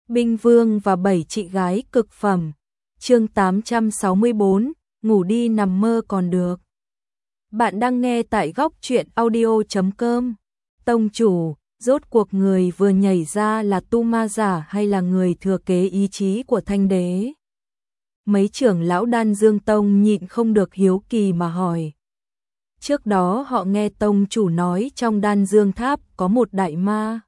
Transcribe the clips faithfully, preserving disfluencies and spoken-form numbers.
Binh Vương và bảy chị gái cực phẩm. Chương tám trăm sáu mươi bốn, ngủ đi nằm mơ còn được. Bạn đang nghe tại góc truyện audio chấm com. Tông chủ, rốt cuộc người vừa nhảy ra là tu ma giả hay là người thừa kế ý chí của Thanh Đế? Mấy trưởng lão Đan Dương Tông nhịn không được hiếu kỳ mà hỏi. Trước đó họ nghe tông chủ nói trong Đan Dương Tháp có một đại ma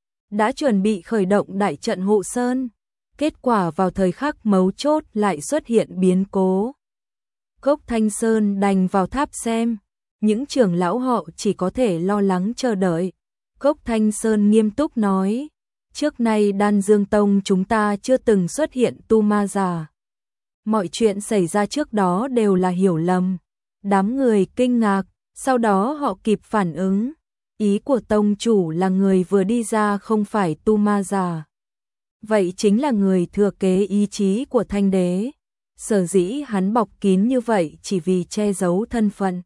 đã chuẩn bị khởi động đại trận hộ sơn, kết quả vào thời khắc mấu chốt lại xuất hiện biến cố. Cốc Thanh Sơn đành vào tháp xem, những trưởng lão họ chỉ có thể lo lắng chờ đợi. Cốc Thanh Sơn nghiêm túc nói, trước nay Đan Dương Tông chúng ta chưa từng xuất hiện tu ma giả. Mọi chuyện xảy ra trước đó đều là hiểu lầm. Đám người kinh ngạc, sau đó họ kịp phản ứng. Ý của tông chủ là người vừa đi ra không phải tu ma giả. Vậy chính là người thừa kế ý chí của Thanh Đế. Sở dĩ hắn bọc kín như vậy chỉ vì che giấu thân phận.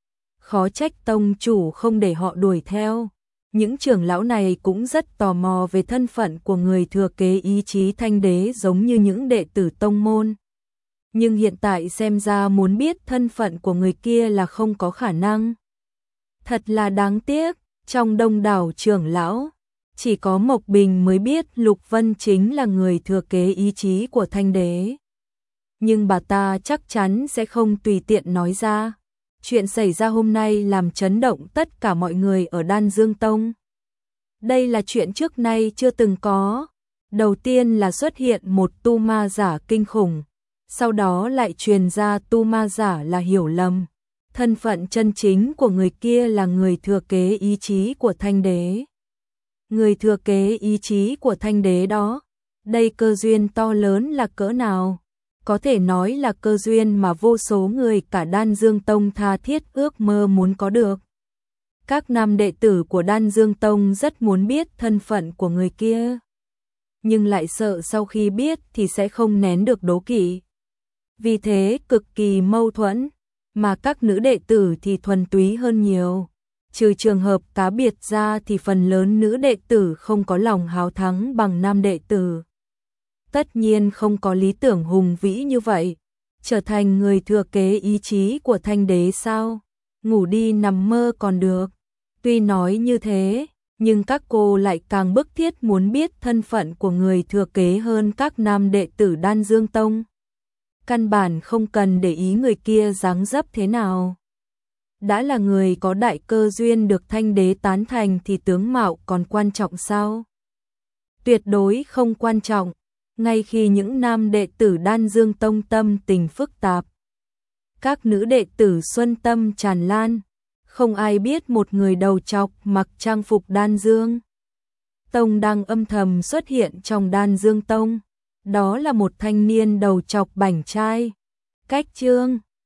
Khó trách tông chủ không để họ đuổi theo. Những trưởng lão này cũng rất tò mò về thân phận của người thừa kế ý chí Thanh Đế giống như những đệ tử tông môn. Nhưng hiện tại xem ra muốn biết thân phận của người kia là không có khả năng. Thật là đáng tiếc, trong đông đảo trưởng lão, chỉ có Mộc Bình mới biết Lục Vân chính là người thừa kế ý chí của Thanh Đế. Nhưng bà ta chắc chắn sẽ không tùy tiện nói ra. Chuyện xảy ra hôm nay làm chấn động tất cả mọi người ở Đan Dương Tông. Đây là chuyện trước nay chưa từng có. Đầu tiên là xuất hiện một tu ma giả kinh khủng. Sau đó lại truyền ra tu ma giả là hiểu lầm. Thân phận chân chính của người kia là người thừa kế ý chí của Thanh Đế. Người thừa kế ý chí của Thanh Đế đó, đây cơ duyên to lớn là cỡ nào? Có thể nói là cơ duyên mà vô số người cả Đan Dương Tông tha thiết ước mơ muốn có được. Các nam đệ tử của Đan Dương Tông rất muốn biết thân phận của người kia, nhưng lại sợ sau khi biết thì sẽ không nén được đố kỵ. Vì thế cực kỳ mâu thuẫn, mà các nữ đệ tử thì thuần túy hơn nhiều. Trừ trường hợp cá biệt ra thì phần lớn nữ đệ tử không có lòng háo thắng bằng nam đệ tử. Tất nhiên không có lý tưởng hùng vĩ như vậy, trở thành người thừa kế ý chí của Thanh Đế sao? Ngủ đi nằm mơ còn được. Tuy nói như thế, nhưng các cô lại càng bức thiết muốn biết thân phận của người thừa kế hơn các nam đệ tử Đan Dương Tông. Căn bản không cần để ý người kia dáng dấp thế nào. Đã là người có đại cơ duyên được Thanh Đế tán thành thì tướng mạo còn quan trọng sao? Tuyệt đối không quan trọng. Ngay khi những nam đệ tử Đan Dương Tông tâm tình phức tạp, các nữ đệ tử xuân tâm tràn lan, không ai biết một người đầu trọc mặc trang phục Đan Dương Tông đang âm thầm xuất hiện trong Đan Dương Tông. Đó là một thanh niên đầu trọc bảnh trai, cách chương